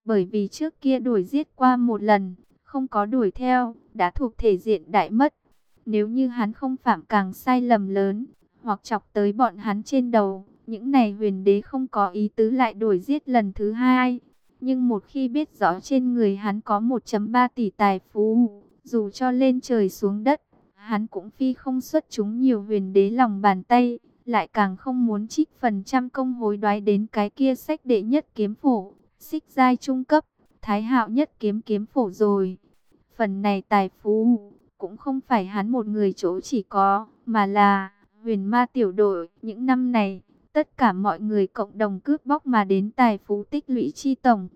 Bởi vì trước kia đuổi giết qua một lần, không có đuổi theo, đã thuộc thể diện đại mất. Nếu như hắn không phạm càng sai lầm lớn, hoặc chọc tới bọn hắn trên đầu, những này huyền đế không có ý tứ lại đuổi giết lần thứ hai. Nhưng một khi biết rõ trên người hắn có 1,3 tỷ tài phú, dù cho lên trời xuống đất, hắn cũng phi không xuất chúng nhiều huyền đế lòng bàn tay, lại càng không muốn trích phần trăm công hối đoái đến cái kia sách đệ nhất kiếm phổ, xích giai trung cấp, thái hạo nhất kiếm kiếm phổ rồi. Phần này tài phú cũng không phải hắn một người chỗ chỉ có, mà là huyền ma tiểu đội. Những năm này, tất cả mọi người cộng đồng cướp bóc mà đến tài phú tích lũy chi tổng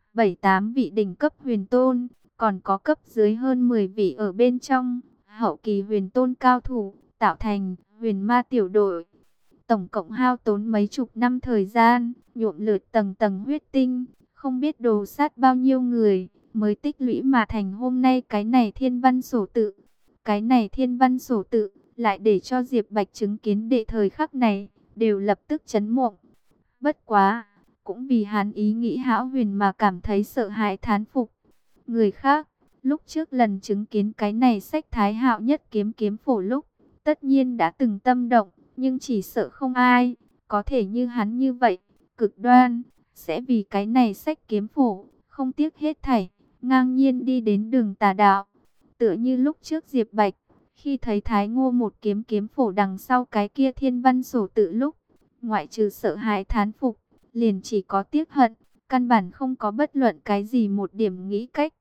7-8 vị đỉnh cấp huyền tôn, còn có cấp dưới hơn 10 vị ở bên trong, hậu kỳ huyền tôn cao thủ, tạo thành huyền ma tiểu đội. Tổng cộng hao tốn mấy chục năm thời gian, nhuộm lượt tầng tầng huyết tinh, không biết đồ sát bao nhiêu người, mới tích lũy mà thành hôm nay cái này thiên văn sổ tự. Cái này thiên văn sổ tự, lại để cho Diệp Bạch chứng kiến đệ thời khắc này, đều lập tức chấn mộng. Bất quá, cũng vì hắn ý nghĩ hão huyền mà cảm thấy sợ hãi thán phục. Người khác, lúc trước lần chứng kiến cái này sách thái hạo nhất kiếm kiếm phổ lúc, tất nhiên đã từng tâm động, nhưng chỉ sợ không ai có thể như hắn như vậy, cực đoan, sẽ vì cái này sách kiếm phổ, không tiếc hết thảy, ngang nhiên đi đến đường tà đạo. Tựa như lúc trước Diệp Bạch, khi thấy Thái Ngô một kiếm kiếm phổ đằng sau cái kia thiên văn sổ tự lúc, ngoại trừ sợ hãi thán phục, liền chỉ có tiếc hận, căn bản không có bất luận cái gì một điểm nghĩ cách.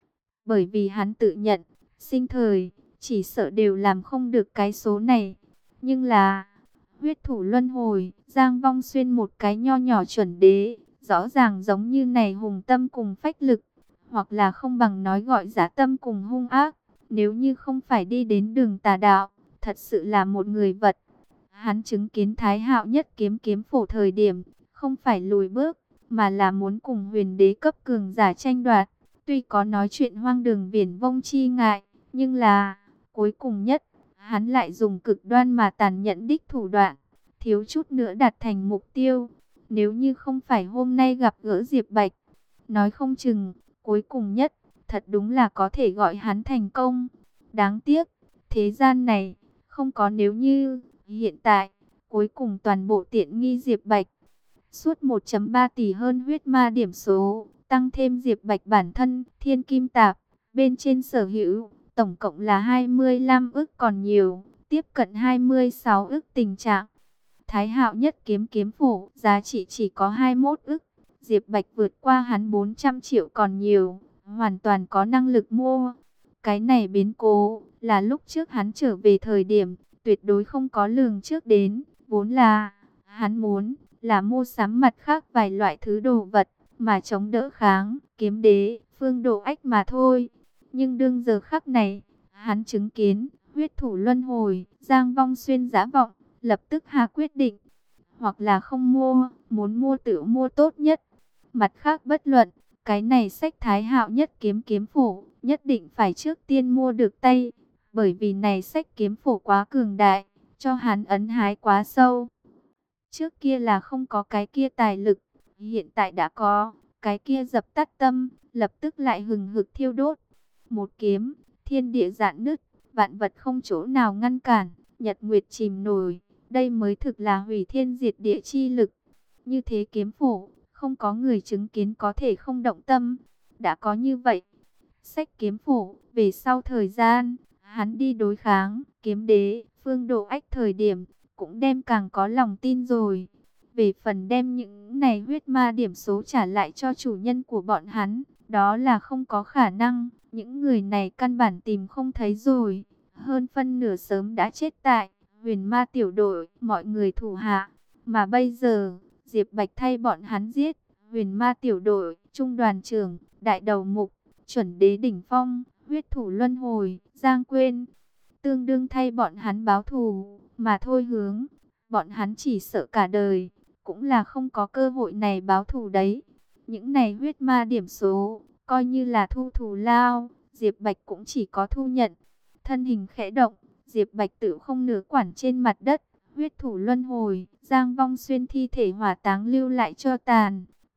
Bởi vì hắn tự nhận, sinh thời, chỉ sợ đều làm không được cái số này. Nhưng là, huyết thủ luân hồi, Giang Vong Xuyên một cái nho nhỏ chuẩn đế, rõ ràng giống như này hùng tâm cùng phách lực, hoặc là không bằng nói gọi dã tâm cùng hung ác. Nếu như không phải đi đến đường tà đạo, thật sự là một người vật. Hắn chứng kiến Thái Hạo nhất kiếm kiếm phổ thời điểm, không phải lùi bước, mà là muốn cùng huyền đế cấp cường giả tranh đoạt. Tuy có nói chuyện hoang đường viển vông chi ngại, nhưng là, cuối cùng nhất, hắn lại dùng cực đoan mà tàn nhẫn đích thủ đoạn, thiếu chút nữa đạt thành mục tiêu. Nếu như không phải hôm nay gặp gỡ Diệp Bạch, nói không chừng, cuối cùng nhất, thật đúng là có thể gọi hắn thành công. Đáng tiếc, thế gian này, không có nếu như, hiện tại, cuối cùng toàn bộ tiện nghi Diệp Bạch. Suốt 1,3 tỷ hơn huyết ma điểm số, tăng thêm Diệp Bạch bản thân, thiên kim tạp, bên trên sở hữu, tổng cộng là 25 ức còn nhiều, tiếp cận 26 ức tình trạng. Thái Hạo nhất kiếm kiếm phổ, giá trị chỉ có 21 ức, Diệp Bạch vượt qua hắn 400 triệu còn nhiều, hoàn toàn có năng lực mua. Cái này biến cố, là lúc trước hắn trở về thời điểm, tuyệt đối không có lường trước đến, vốn là, hắn muốn là mua sắm mặt khác vài loại thứ đồ vật, mà chống đỡ kháng, kiếm đế, phương độ ách mà thôi. Nhưng đương giờ khắc này, hắn chứng kiến, huyết thủ luân hồi, Giang Vong Xuyên giá vọng, lập tức hạ quyết định. Hoặc là không mua, muốn mua tự mua tốt nhất. Mặt khác bất luận, cái này sách thái hạo nhất kiếm kiếm phổ, nhất định phải trước tiên mua được tay. Bởi vì này sách kiếm phổ quá cường đại, cho hắn ấn hái quá sâu. Trước kia là không có cái kia tài lực, hiện tại đã có, cái kia dập tắt tâm, lập tức lại hừng hực thiêu đốt. Một kiếm, thiên địa rạn nứt, vạn vật không chỗ nào ngăn cản, nhật nguyệt chìm nổi, đây mới thực là hủy thiên diệt địa chi lực. Như thế kiếm phổ, không có người chứng kiến có thể không động tâm, đã có như vậy. Sách kiếm phổ, về sau thời gian, hắn đi đối kháng, kiếm đế, phương độ ách thời điểm, cũng đem càng có lòng tin rồi. Về phần đem những này huyết ma điểm số trả lại cho chủ nhân của bọn hắn, đó là không có khả năng. Những người này căn bản tìm không thấy rồi. Hơn phân nửa sớm đã chết tại huyền ma tiểu đội, mọi người thủ hạ. Mà bây giờ, Diệp Bạch thay bọn hắn giết huyền ma tiểu đội, trung đoàn trưởng, đại đầu mục, chuẩn đế đỉnh phong, huyết thủ luân hồi, Giang Quyên. Tương đương thay bọn hắn báo thù, mà thôi hướng. Bọn hắn chỉ sợ cả đời, cũng là không có cơ hội này báo thù đấy. Những này huyết ma điểm số, coi như là thu thù lao, Diệp Bạch cũng chỉ có thu nhận. Thân hình khẽ động, Diệp Bạch tự không nửa quản trên mặt đất, huyết thủ luân hồi, Giang Vong Xuyên thi thể hỏa táng lưu lại cho tàn.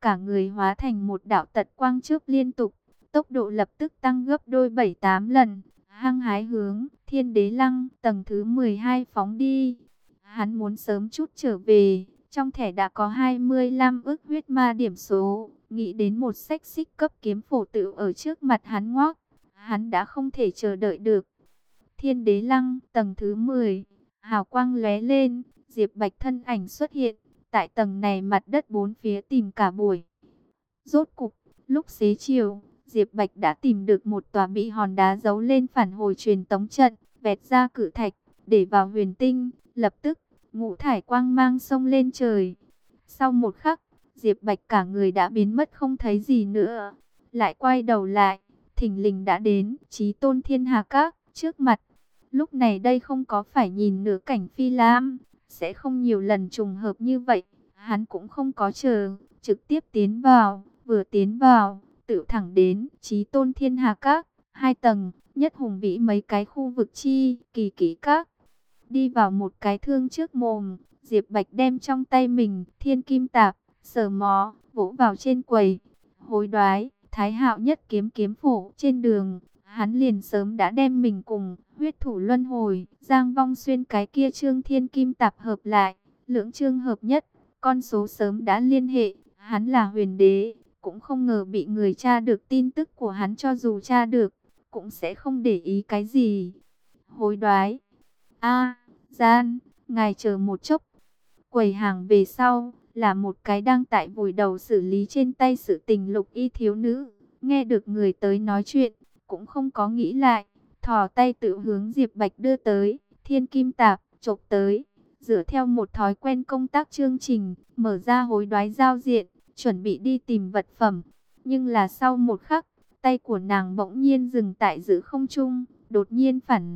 cả người hóa thành một đạo tật quang chớp liên tục, tốc độ lập tức tăng gấp đôi 7-8 lần, hăng hái hướng Thiên Đế Lăng tầng thứ 12 phóng đi. Hắn muốn sớm chút trở về, trong thẻ đã có 25 ức huyết ma điểm số, nghĩ đến một xách xích cấp kiếm phổ tự ở trước mặt hắn ngoác, hắn đã không thể chờ đợi được. Thiên Đế Lăng tầng thứ 10, hào quang lóe lên, Diệp Bạch thân ảnh xuất hiện, tại tầng này mặt đất bốn phía tìm cả buổi. Rốt cục, lúc xế chiều, Diệp Bạch đã tìm được một tòa bị hòn đá giấu lên phản hồi truyền tống trận, vẹt ra cự thạch, để vào huyền tinh, lập tức, ngũ thải quang mang xông lên trời. Sau một khắc, Diệp Bạch cả người đã biến mất không thấy gì nữa. Lại quay đầu lại, thình lình đã đến Chí Tôn Thiên Hà Các trước mặt. Lúc này đây không có phải nhìn nửa cảnh phi lam, sẽ không nhiều lần trùng hợp như vậy. Hắn cũng không có chờ, trực tiếp tiến vào, vừa tiến vào, tự thẳng đến Chí Tôn Thiên Hà Các, 2 tầng, nhất hùng vĩ mấy cái khu vực chi, kỳ kỹ các. Đi vào một cái thương trước mồm, Diệp Bạch đem trong tay mình thiên kim tạp, sờ mó, vỗ vào trên quầy. Hối đoái, Thái Hạo nhất kiếm kiếm phổ trên đường, hắn liền sớm đã đem mình cùng huyết thủ luân hồi, Giang Vong Xuyên cái kia trương thiên kim tạp hợp lại, lưỡng trương hợp nhất, con số sớm đã liên hệ, hắn là huyền đế, cũng không ngờ bị người tra được tin tức của hắn, cho dù tra được, cũng sẽ không để ý cái gì. Hối đoái, gian, ngài chờ một chốc. Quầy hàng về sau, là một cái đang tại vùi đầu xử lý trên tay sự tình lục y thiếu nữ. Nghe được người tới nói chuyện, cũng không có nghĩ lại, thò tay tự hướng Diệp Bạch đưa tới, thiên kim tạp, chộp tới. Dựa theo một thói quen công tác chương trình, mở ra hối đoái giao diện, chuẩn bị đi tìm vật phẩm. Nhưng là sau một khắc, tay của nàng bỗng nhiên dừng tại giữa không trung, đột nhiên phản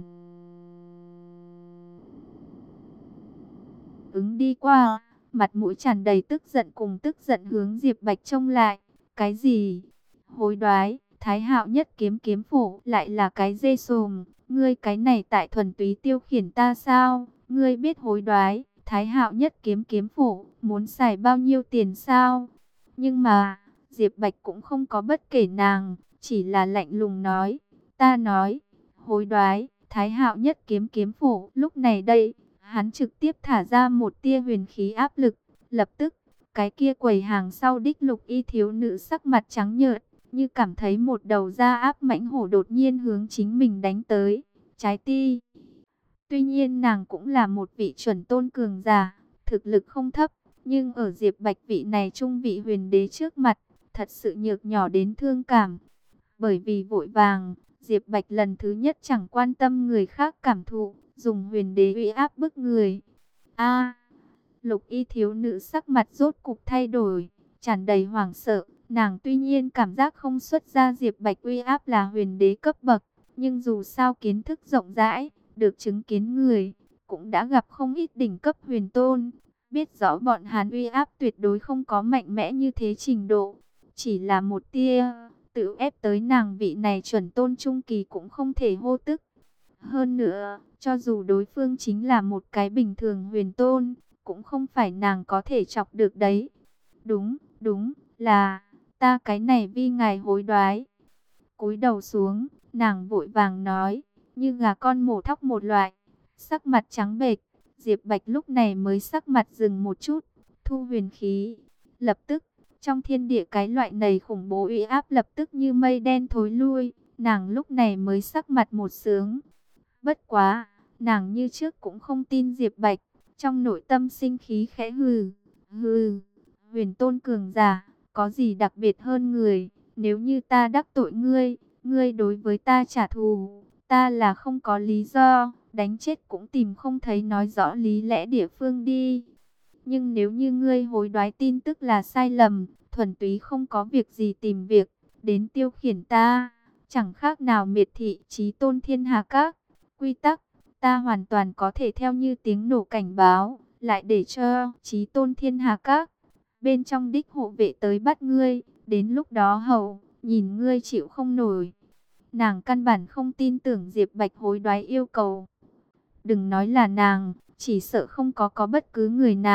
ứng đi qua, mặt mũi tràn đầy tức giận cùng tức giận hướng Diệp Bạch trông lại. Cái gì? Hối đoái, Thái Hạo nhất kiếm kiếm phổ lại là cái dê sồm, ngươi cái này tại thuần túy tiêu khiển ta sao? Ngươi biết hối đoái, Thái Hạo nhất kiếm kiếm phổ, muốn xài bao nhiêu tiền sao? Nhưng mà, Diệp Bạch cũng không có bất kể nàng, chỉ là lạnh lùng nói, ta nói, hối đoái, Thái Hạo nhất kiếm kiếm phổ, lúc này đây, hắn trực tiếp thả ra một tia huyền khí áp lực, lập tức, cái kia quầy hàng sau đích lục y thiếu nữ sắc mặt trắng nhợt, như cảm thấy một đầu da áp mãnh hổ đột nhiên hướng chính mình đánh tới, trái tim. Tuy nhiên nàng cũng là một vị chuẩn tôn cường giả, thực lực không thấp, nhưng ở Diệp Bạch vị này trung vị huyền đế trước mặt, thật sự nhược nhỏ đến thương cảm. Bởi vì vội vàng, Diệp Bạch lần thứ nhất chẳng quan tâm người khác cảm thụ, dùng huyền đế uy áp bức người. Lục y thiếu nữ sắc mặt rốt cục thay đổi, tràn đầy hoảng sợ. Nàng tuy nhiên cảm giác không xuất ra Diệp Bạch uy áp là huyền đế cấp bậc, nhưng dù sao kiến thức rộng rãi, được chứng kiến người, cũng đã gặp không ít đỉnh cấp huyền tôn, biết rõ bọn hắn uy áp tuyệt đối không có mạnh mẽ như thế trình độ. Chỉ là một tia, tự ép tới nàng vị này chuẩn tôn trung kỳ cũng không thể hô tức. Hơn nữa, cho dù đối phương chính là một cái bình thường huyền tôn, cũng không phải nàng có thể chọc được đấy. Đúng là, ta cái này vi ngài hối đoái. Cúi đầu xuống, nàng vội vàng nói, như gà con mổ thóc một loại, sắc mặt trắng bệch. Diệp Bạch lúc này mới sắc mặt dừng một chút, thu huyền khí. Lập tức, trong thiên địa cái loại này khủng bố uy áp lập tức như mây đen thối lui, nàng lúc này mới sắc mặt một sướng. Bất quá, nàng như trước cũng không tin Diệp Bạch, trong nội tâm sinh khí khẽ hừ, huyền tôn cường giả, có gì đặc biệt hơn người, nếu như ta đắc tội ngươi, ngươi đối với ta trả thù, ta là không có lý do, đánh chết cũng tìm không thấy nói rõ lý lẽ địa phương đi. Nhưng nếu như ngươi hối đoái tin tức là sai lầm, thuần túy không có việc gì tìm việc, đến tiêu khiển ta, chẳng khác nào miệt thị Chí Tôn Thiên Hà Các. Quy tắc, ta hoàn toàn có thể theo như tiếng nổ cảnh báo, lại để cho Chí Tôn Thiên Hà Các bên trong đích hộ vệ tới bắt ngươi, đến lúc đó hầu, nhìn ngươi chịu không nổi. Nàng căn bản không tin tưởng Diệp Bạch hối đoái yêu cầu. Đừng nói là nàng, chỉ sợ không có bất cứ người nào,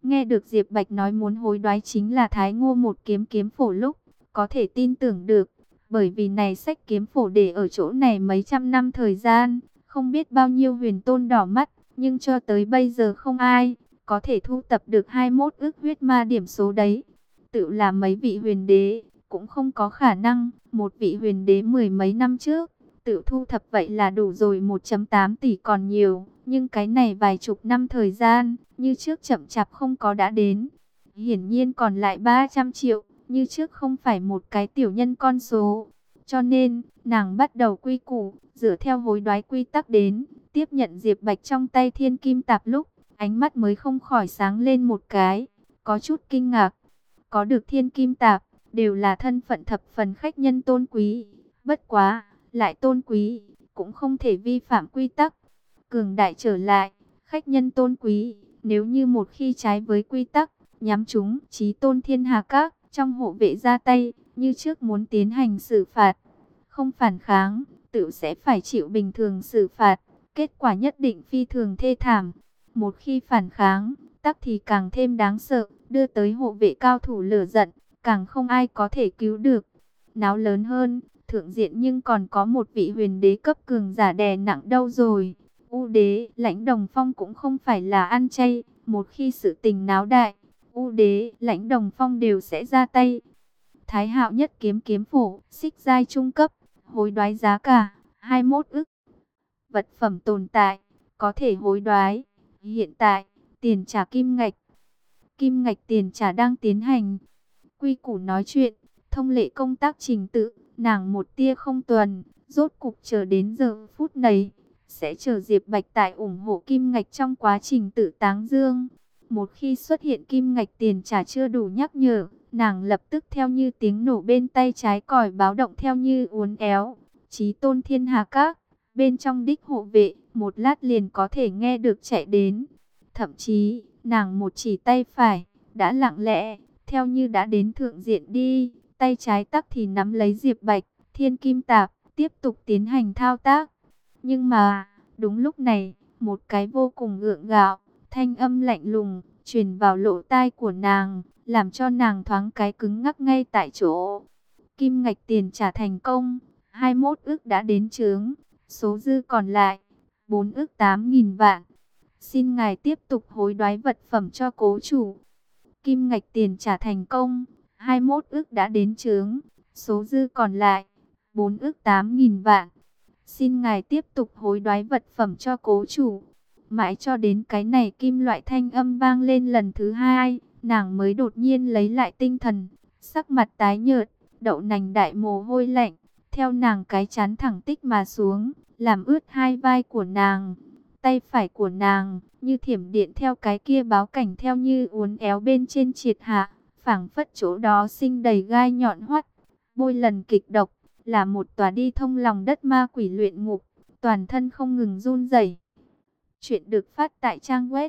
Nghe được Diệp Bạch nói muốn hối đoái chính là Thái Ngô một kiếm kiếm phổ lúc, có thể tin tưởng được. Bởi vì này sách kiếm phổ để ở chỗ này mấy trăm năm thời gian, không biết bao nhiêu huyền tôn đỏ mắt, nhưng cho tới bây giờ không ai có thể thu tập được 21 ức huyết ma điểm số đấy. Tự là mấy vị huyền đế cũng không có khả năng, một vị huyền đế mười mấy năm trước tự thu thập vậy là đủ rồi, 1,8 tỷ còn nhiều, nhưng cái này vài chục năm thời gian, như trước chậm chạp không có đã đến. Hiển nhiên còn lại 300 triệu, như trước không phải một cái tiểu nhân con số. Cho nên, nàng bắt đầu quy củ, dựa theo hối đoái quy tắc đến, tiếp nhận Diệp Bạch trong tay thiên kim tạp lúc, ánh mắt mới không khỏi sáng lên một cái, có chút kinh ngạc. Có được thiên kim tạp, đều là thân phận thập phần khách nhân tôn quý. Bất quá, lại tôn quý, cũng không thể vi phạm quy tắc. Cường đại trở lại, khách nhân tôn quý, nếu như một khi trái với quy tắc, nhắm chúng chí tôn thiên hà các, trong hộ vệ ra tay, như trước muốn tiến hành xử phạt. Không phản kháng, tự sẽ phải chịu bình thường xử phạt, kết quả nhất định phi thường thê thảm. Một khi phản kháng, tắc thì càng thêm đáng sợ, đưa tới hộ vệ cao thủ lửa giận, càng không ai có thể cứu được. Náo lớn hơn, thượng diện nhưng còn có một vị huyền đế cấp cường giả đè nặng đâu rồi. U đế, Lãnh Đồng Phong cũng không phải là ăn chay, một khi sự tình náo đại, U đế, Lãnh Đồng Phong đều sẽ ra tay. Thái Hạo nhất kiếm kiếm phổ, xích giai trung cấp, hối đoái giá cả 21 ức. Vật phẩm tồn tại, có thể hối đoái. Hiện tại, tiền trả kim ngạch. Kim ngạch tiền trả đang tiến hành. Quy củ nói chuyện, thông lệ công tác trình tự, nàng một tia không tuần, rốt cục chờ đến giờ phút này, sẽ chờ Diệp Bạch tại ủng hộ kim ngạch trong quá trình tự táng dương. Một khi xuất hiện kim ngạch tiền trả chưa đủ nhắc nhở, nàng lập tức theo như tiếng nổ bên tay trái còi báo động theo như uốn éo. Chí tôn thiên hà các, bên trong đích hộ vệ, một lát liền có thể nghe được chạy đến. Thậm chí, nàng một chỉ tay phải, đã lặng lẽ, theo như đã đến thượng diện đi, tay trái tắc thì nắm lấy Diệp Bạch, thiên kim tạp, tiếp tục tiến hành thao tác. Nhưng mà, đúng lúc này, một cái vô cùng gượng gạo, thanh âm lạnh lùng, truyền vào lỗ tai của nàng, làm cho nàng thoáng cái cứng ngắc ngay tại chỗ. Kim ngạch tiền trả thành công, 21 ức đã đến chướng, số dư còn lại, 4 ức 8.000 vạn. Xin ngài tiếp tục hối đoái vật phẩm cho cố chủ. Kim ngạch tiền trả thành công, 21 ức đã đến chướng, số dư còn lại, 4 ức 8.000 vạn. Xin ngài tiếp tục hối đoái vật phẩm cho cố chủ. Mãi cho đến cái này kim loại thanh âm vang lên lần thứ hai, nàng mới đột nhiên lấy lại tinh thần, sắc mặt tái nhợt, đậu nành đại mồ hôi lạnh, theo nàng cái chán thẳng tích mà xuống, làm ướt hai vai của nàng. Tay phải của nàng, như thiểm điện theo cái kia báo cảnh theo như uốn éo bên trên triệt hạ, phảng phất chỗ đó sinh đầy gai nhọn hoắt, bôi lần kịch độc, là một tòa đi thông lòng đất ma quỷ luyện ngục, toàn thân không ngừng run rẩy. Chuyện được phát tại trang web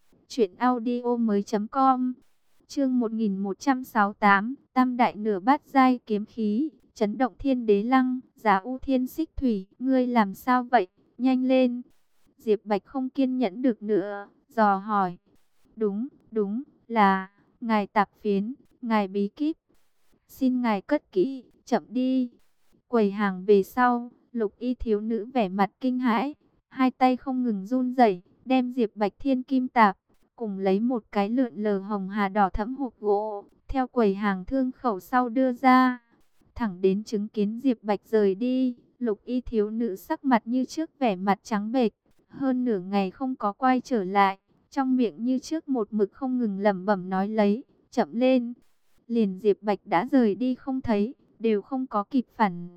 truyệnaudiomoi.com. Chương 1168, Tam đại nửa bát giai kiếm khí, chấn động thiên đế lăng, Giá U Thiên Xích Thủy, ngươi làm sao vậy? Nhanh lên. Diệp Bạch không kiên nhẫn được nữa, dò hỏi. Đúng, là ngài tạp phiến, ngài bí kíp. Xin ngài cất kỹ, chậm đi. Quầy hàng về sau, Lục Y thiếu nữ vẻ mặt kinh hãi, hai tay không ngừng run rẩy, đem Diệp Bạch thiên kim tạp, cùng lấy một cái lượn lờ hồng hà đỏ thẫm hộp gỗ, theo quầy hàng thương khẩu sau đưa ra. Thẳng đến chứng kiến Diệp Bạch rời đi, Lục Y thiếu nữ sắc mặt như trước vẻ mặt trắng bệch, hơn nửa ngày không có quay trở lại, trong miệng như trước một mực không ngừng lẩm bẩm nói lấy, chậm lên. Liền Diệp Bạch đã rời đi không thấy, đều không có kịp phản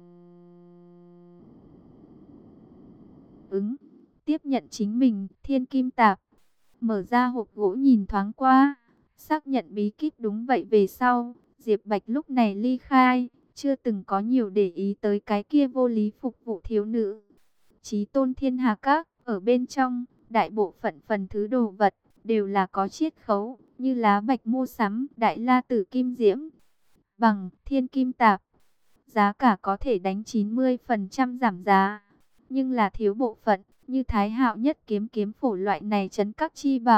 ứng, tiếp nhận chính mình, thiên kim tạp. Mở ra hộp gỗ nhìn thoáng qua, xác nhận bí kíp đúng vậy về sau, Diệp Bạch lúc này ly khai, chưa từng có nhiều để ý tới cái kia vô lý phục vụ thiếu nữ. Chí tôn thiên hà các, ở bên trong, đại bộ phận phần thứ đồ vật, đều là có chiết khấu, như lá bạch mua sắm, đại la tử kim diễm, bằng thiên kim tạp. Giá cả có thể đánh 90% giảm giá, nhưng là thiếu bộ phận, như Thái Hạo nhất kiếm kiếm phổ loại này trấn các chi bảo,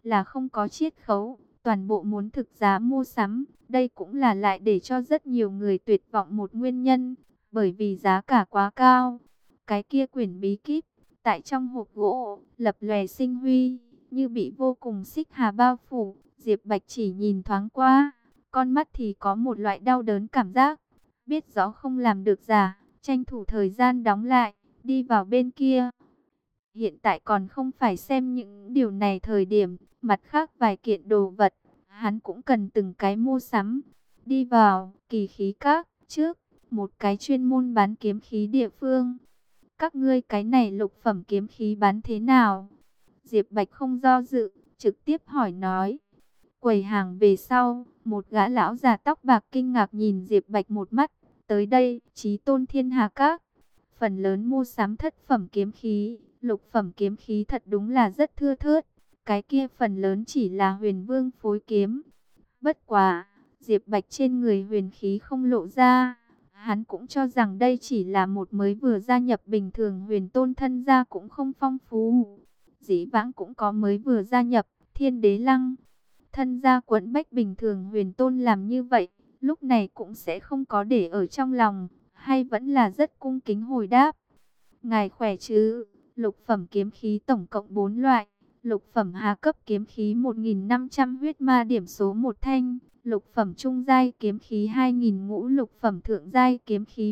là không có chiết khấu, toàn bộ muốn thực giá mua sắm. Đây cũng là lại để cho rất nhiều người tuyệt vọng một nguyên nhân, bởi vì giá cả quá cao. Cái kia quyển bí kíp, tại trong hộp gỗ, lập lòe sinh huy, như bị vô cùng xích hà bao phủ. Diệp Bạch chỉ nhìn thoáng qua, con mắt thì có một loại đau đớn cảm giác. Biết rõ không làm được giả, tranh thủ thời gian đóng lại, đi vào bên kia. Hiện tại còn không phải xem những điều này thời điểm, mặt khác vài kiện đồ vật, hắn cũng cần từng cái mua sắm. Đi vào Kỳ Khí Các trước, một cái chuyên môn bán kiếm khí địa phương. Các ngươi cái này lục phẩm kiếm khí bán thế nào? Diệp Bạch không do dự, trực tiếp hỏi nói. Quầy hàng về sau, một gã lão già tóc bạc kinh ngạc nhìn Diệp Bạch một mắt. Tới đây, Chí Tôn Thiên Hà Các. Phần lớn mua sắm thất phẩm kiếm khí, lục phẩm kiếm khí thật đúng là rất thưa thớt. Cái kia phần lớn chỉ là huyền vương phối kiếm. Bất quá, Diệp Bạch trên người huyền khí không lộ ra. Hắn cũng cho rằng đây chỉ là một mới vừa gia nhập bình thường, huyền tôn thân gia cũng không phong phú. Dĩ vãng cũng có mới vừa gia nhập Thiên Đế Lăng. Thân gia quẫn bách bình thường huyền tôn làm như vậy, lúc này cũng sẽ không có để ở trong lòng, hay vẫn là rất cung kính hồi đáp. Ngài khỏe chứ? Lục phẩm kiếm khí tổng cộng 4 loại. Lục phẩm hạ cấp kiếm khí 1.500 huyết ma điểm số 1 thanh. Lục phẩm trung giai kiếm khí 2.000 ngũ. Lục phẩm thượng giai kiếm khí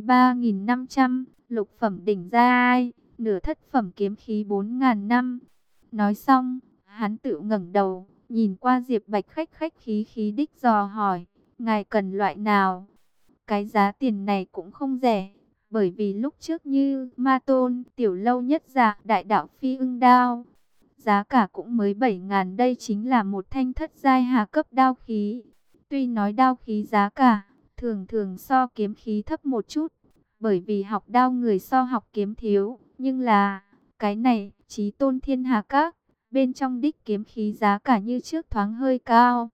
3.500. Lục phẩm đỉnh giai, nửa thất phẩm kiếm khí 4.000 năm. Nói xong, hắn tự ngẩng đầu, nhìn qua Diệp Bạch khách khách khí khí đích dò hỏi. Ngài cần loại nào? Cái giá tiền này cũng không rẻ. Bởi vì lúc trước như Ma Tôn, Tiểu Lâu Nhất Dạ, Đại Đạo Phi Ưng Đao, giá cả cũng mới 7.000, đây chính là một thanh thất giai hạ cấp đao khí. Tuy nói đao khí giá cả thường thường so kiếm khí thấp một chút, bởi vì học đao người so học kiếm thiếu, nhưng là cái này Chí Tôn Thiên Hà Các, bên trong đích kiếm khí giá cả như trước thoáng hơi cao.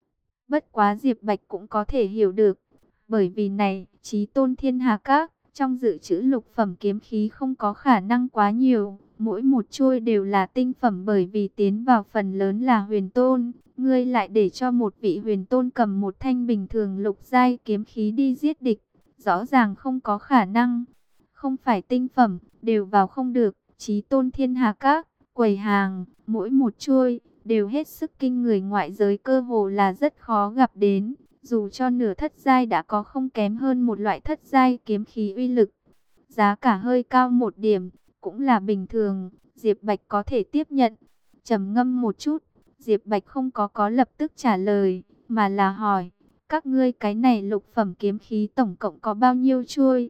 Bất quá Diệp Bạch cũng có thể hiểu được, bởi vì này Chí Tôn Thiên Hà Các trong dự trữ lục phẩm kiếm khí không có khả năng quá nhiều, mỗi một chuôi đều là tinh phẩm, bởi vì tiến vào phần lớn là huyền tôn. Ngươi lại để cho một vị huyền tôn cầm một thanh bình thường lục giai kiếm khí đi giết địch, rõ ràng không có khả năng. Không phải tinh phẩm, đều vào không được. Chí Tôn Thiên Hà Các, quầy hàng, mỗi một chuôi đều hết sức kinh người, ngoại giới cơ hồ là rất khó gặp đến. Dù cho nửa thất giai đã có không kém hơn một loại thất giai kiếm khí uy lực. Giá cả hơi cao một điểm, cũng là bình thường, Diệp Bạch có thể tiếp nhận. Trầm ngâm một chút, Diệp Bạch không có lập tức trả lời, mà là hỏi, các ngươi cái này lục phẩm kiếm khí tổng cộng có bao nhiêu chuôi?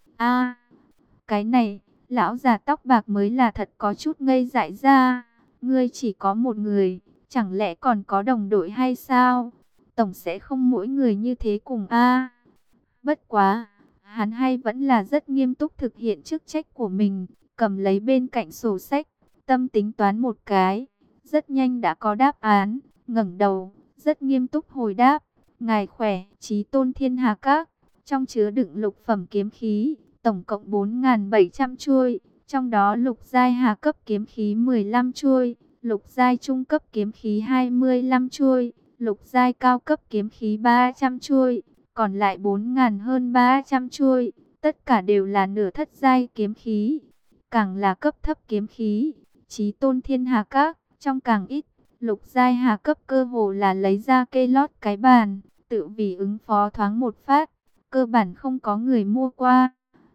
A, cái này, lão già tóc bạc mới là thật có chút ngây dại ra. Ngươi chỉ có một người, chẳng lẽ còn có đồng đội hay sao? Tổng sẽ không mỗi người như thế cùng a. Bất quá, hắn hay vẫn là rất nghiêm túc thực hiện chức trách của mình, cầm lấy bên cạnh sổ sách, tâm tính toán một cái, rất nhanh đã có đáp án, ngẩng đầu, rất nghiêm túc hồi đáp. Ngài khỏe, Chí Tôn Thiên Hà Các, trong chứa đựng lục phẩm kiếm khí, tổng cộng 4.700 chuôi, trong đó lục giai hạ cấp kiếm khí 15 chuôi, lục giai trung cấp kiếm khí 25 chuôi, lục giai cao cấp kiếm khí 300 chuôi, còn lại 4.000 hơn 300 chuôi, tất cả đều là nửa thất giai kiếm khí. Càng là cấp thấp kiếm khí, Chí Tôn Thiên Hà Các, trong càng ít, lục giai hạ cấp cơ hồ là lấy ra kê lót cái bàn, tự vì ứng phó thoáng một phát, cơ bản không có người mua qua.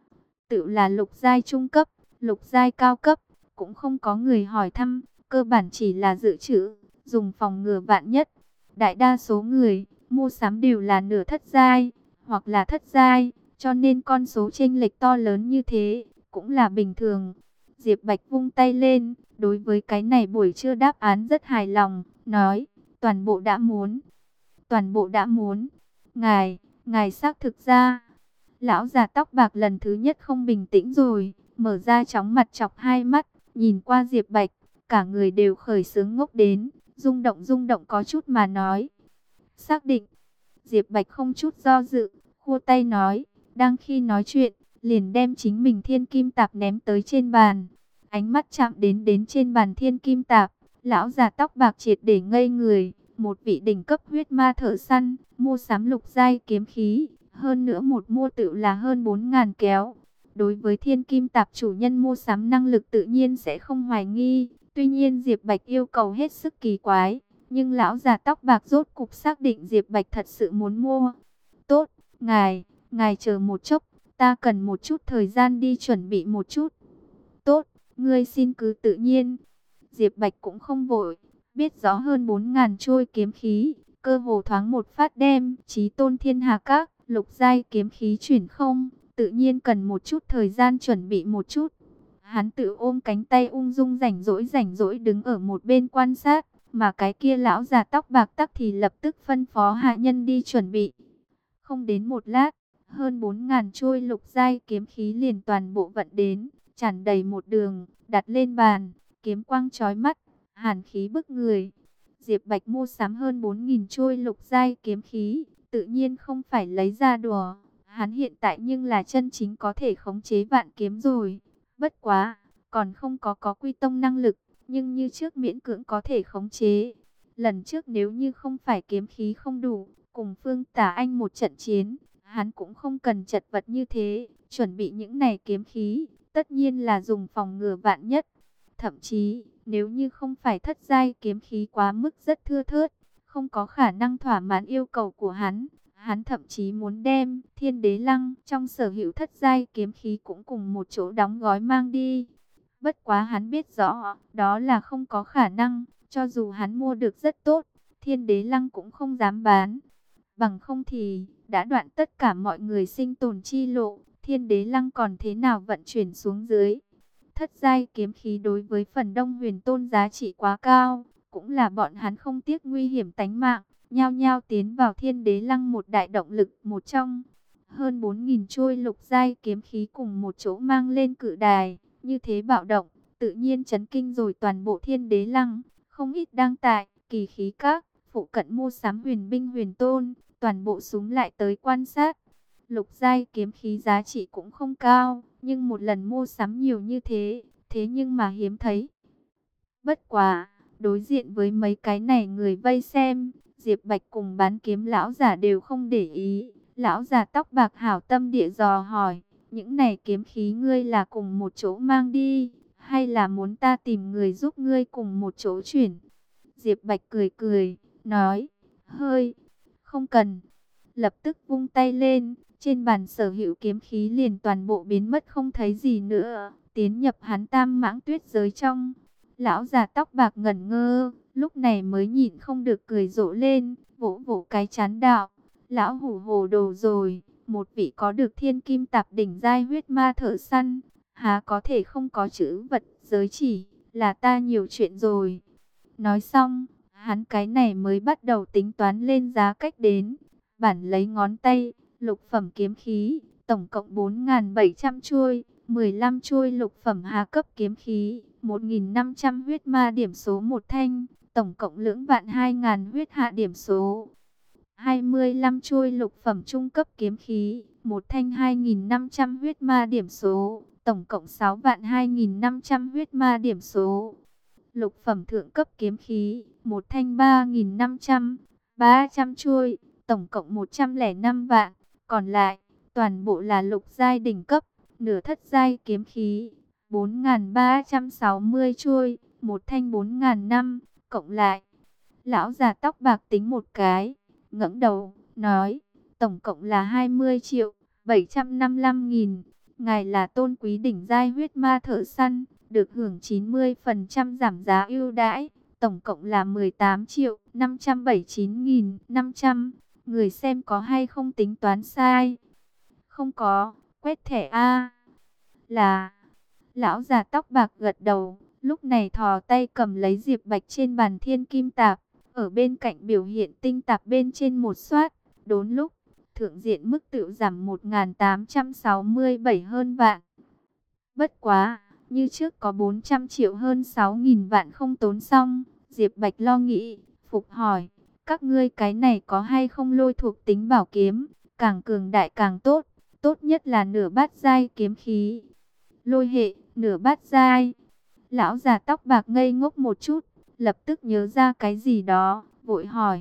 Tự là lục giai trung cấp, lục giai cao cấp, cũng không có người hỏi thăm, cơ bản chỉ là dự trữ, dùng phòng ngừa vạn nhất. Đại đa số người mua sắm đều là nửa thất giai, hoặc là thất giai, cho nên con số chênh lệch to lớn như thế, cũng là bình thường. Diệp Bạch vung tay lên, đối với cái này buổi trưa đáp án rất hài lòng, nói, toàn bộ đã muốn. Toàn bộ đã muốn. Ngài xác thực ra. Lão già tóc bạc lần thứ nhất không bình tĩnh rồi, mở ra chóng mặt chọc hai mắt, nhìn qua Diệp Bạch, cả người đều khởi sướng ngốc đến, rung động có chút mà nói. Xác định. Diệp Bạch không chút do dự, khua tay nói, đang khi nói chuyện, liền đem chính mình thiên kim tạp ném tới trên bàn. Ánh mắt chạm đến trên bàn thiên kim tạp, Lão già tóc bạc triệt để ngây người, một vị đỉnh cấp huyết ma thợ săn, mua sắm lục giai kiếm khí, hơn nữa một mua tự là hơn 4.000 kéo. Đối với thiên kim tạp chủ nhân mua sắm năng lực tự nhiên sẽ không hoài nghi, tuy nhiên Diệp Bạch yêu cầu hết sức kỳ quái, nhưng lão già tóc bạc rốt cục xác định Diệp Bạch thật sự muốn mua. Tốt, ngài chờ một chốc, ta cần một chút thời gian đi chuẩn bị một chút. Tốt, ngươi xin cứ tự nhiên. Diệp Bạch cũng không vội, biết rõ hơn 4.000 trôi kiếm khí, cơ hồ thoáng một phát đem Chí Tôn Thiên Hà Các, lục giai kiếm khí chuyển không, tự nhiên cần một chút thời gian chuẩn bị một chút. Hắn tự ôm cánh tay ung dung rảnh rỗi đứng ở một bên quan sát, mà cái kia lão già tóc bạc tắc thì lập tức phân phó hạ nhân đi chuẩn bị. Không đến một lát, hơn 4.000 trôi lục giai kiếm khí liền toàn bộ vận đến, tràn đầy một đường, đặt lên bàn, kiếm quang chói mắt, hàn khí bức người. Diệp Bạch mua sắm hơn 4.000 trôi lục giai kiếm khí, tự nhiên không phải lấy ra đùa. Hắn hiện tại nhưng là chân chính có thể khống chế vạn kiếm rồi. Bất quá, còn không có quy tông năng lực, nhưng như trước miễn cưỡng có thể khống chế. Lần trước nếu như không phải kiếm khí không đủ, cùng Phương Tả Anh một trận chiến, hắn cũng không cần chật vật như thế, chuẩn bị những này kiếm khí, tất nhiên là dùng phòng ngừa vạn nhất. Thậm chí, nếu như không phải thất giai kiếm khí quá mức rất thưa thớt, không có khả năng thỏa mãn yêu cầu của hắn, hắn thậm chí muốn đem Thiên Đế Lăng trong sở hữu thất giai kiếm khí cũng cùng một chỗ đóng gói mang đi. Bất quá hắn biết rõ, đó là không có khả năng, cho dù hắn mua được rất tốt, Thiên Đế Lăng cũng không dám bán. Bằng không thì, đã đoạn tất cả mọi người sinh tồn chi lộ, Thiên Đế Lăng còn thế nào vận chuyển xuống dưới. Thất giai kiếm khí đối với phần Đông Huyền Tôn giá trị quá cao, cũng là bọn hắn không tiếc nguy hiểm tánh mạng, nhao nhao tiến vào Thiên Đế Lăng một đại động lực một trong. Hơn 4.000 trôi lục giai kiếm khí cùng một chỗ mang lên cự đài, như thế bạo động, tự nhiên chấn kinh rồi toàn bộ Thiên Đế Lăng, không ít đang tại Kỳ Khí Các, phụ cận mua sắm huyền binh huyền tôn, toàn bộ súng lại tới quan sát. Lục giai kiếm khí giá trị cũng không cao, nhưng một lần mua sắm nhiều như thế, thế nhưng mà hiếm thấy. Bất quá, đối diện với mấy cái này người vây xem, Diệp Bạch cùng bán kiếm lão giả đều không để ý. Lão già tóc bạc hảo tâm địa dò hỏi, những này kiếm khí ngươi là cùng một chỗ mang đi, hay là muốn ta tìm người giúp ngươi cùng một chỗ chuyển? Diệp Bạch cười cười, nói, không cần. Lập tức vung tay lên, trên bàn sở hữu kiếm khí liền toàn bộ biến mất không thấy gì nữa, tiến nhập hắn Tam Mãng Tuyết giới trong. Lão già tóc bạc ngẩn ngơ, lúc này mới nhịn không được cười rộ lên, vỗ vỗ cái chán đạo. Lão hủ hồ đồ rồi, một vị có được thiên kim tạp đỉnh giai huyết ma thợ săn, há có thể không có chữ vật giới chỉ, là ta nhiều chuyện rồi. Nói xong, hắn cái này mới bắt đầu tính toán lên giá cách đến. Bản lấy ngón tay, lục phẩm kiếm khí, tổng cộng 4.700 chuôi, 15 chuôi lục phẩm hạ cấp kiếm khí, 1.500 huyết ma điểm số một thanh, tổng cộng lưỡng vạn 2.000 huyết hạ điểm số. 25 chuôi lục phẩm trung cấp kiếm khí, một thanh 2.500 huyết ma điểm số, tổng cộng 6 vạn 2.500 huyết ma điểm số. Lục phẩm thượng cấp kiếm khí, một thanh 3.500, 300 chuôi, tổng cộng 105 vạn, còn lại, toàn bộ là lục giai đỉnh cấp, nửa thất giai kiếm khí, 4.360 chuôi, một thanh 4.000 năm, cộng lại. Lão già tóc bạc tính một cái, ngẩng đầu, nói, tổng cộng là 20 triệu, 755 nghìn. Ngài là tôn quý đỉnh giai huyết ma thợ săn, được hưởng 90% giảm giá ưu đãi, tổng cộng là 18 triệu, 579.500. Người xem có hay không tính toán sai? Không có, quét thẻ A. Là, lão già tóc bạc gật đầu, lúc này thò tay cầm lấy Diệp Bạch trên bàn thiên kim tạp, ở bên cạnh biểu hiện tinh tạp bên trên một xoát, đốn lúc, thượng diện mức tự giảm 1.867 hơn vạn. Bất quá, như trước có 400 triệu hơn 6.000 vạn không tốn xong, Diệp Bạch lo nghĩ, phục hỏi, các ngươi cái này có hay không lôi thuộc tính bảo kiếm, càng cường đại càng tốt, tốt nhất là nửa bát giai kiếm khí. Lôi hệ, nửa bát giai. Lão già tóc bạc ngây ngốc một chút, lập tức nhớ ra cái gì đó, vội hỏi,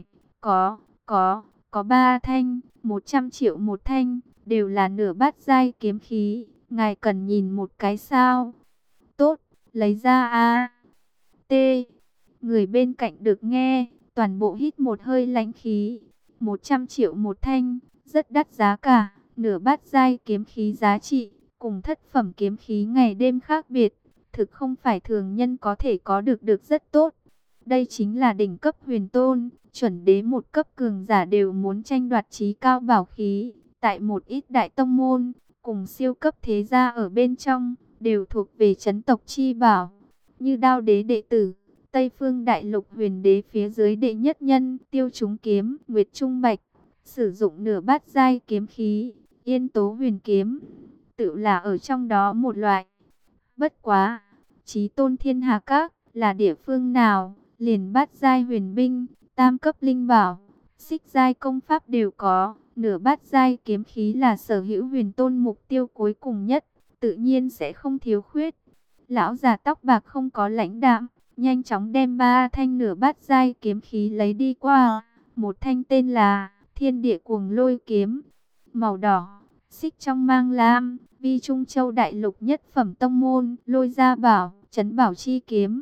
có 3 thanh, 100 triệu một thanh, đều là nửa bát giai kiếm khí, ngài cần nhìn một cái sao? Tốt, lấy ra a. T. Người bên cạnh được nghe, toàn bộ hít một hơi lãnh khí. 100 triệu một thanh, rất đắt giá cả, nửa bát giai kiếm khí giá trị, cùng thất phẩm kiếm khí ngày đêm khác biệt, thực không phải thường nhân có thể có được rất tốt. Đây chính là đỉnh cấp huyền tôn, chuẩn đế một cấp cường giả đều muốn tranh đoạt chí cao bảo khí, tại một ít đại tông môn, cùng siêu cấp thế gia ở bên trong, đều thuộc về chấn tộc chi bảo, như Đao đế đệ tử, Tây Phương Đại Lục huyền đế phía dưới đệ nhất nhân, Tiêu Trúng kiếm, Nguyệt Trung Bạch, sử dụng nửa bát giai kiếm khí, Yên Tố huyền kiếm, tự là ở trong đó một loại. Bất quá, Chí Tôn Thiên Hà Các là địa phương nào, liền bát giai huyền binh, tam cấp linh bảo, xích giai công pháp đều có, nửa bát giai kiếm khí là sở hữu huyền tôn mục tiêu cuối cùng nhất, tự nhiên sẽ không thiếu khuyết. Lão già tóc bạc không có lãnh đạm, nhanh chóng đem 3 thanh nửa bát giai kiếm khí lấy đi qua. Một thanh tên là Thiên Địa Cuồng Lôi kiếm, màu đỏ, xích trong mang lam, vi Trung Châu Đại Lục nhất phẩm tông môn, Lôi Gia Bảo, Trấn Bảo Chi kiếm.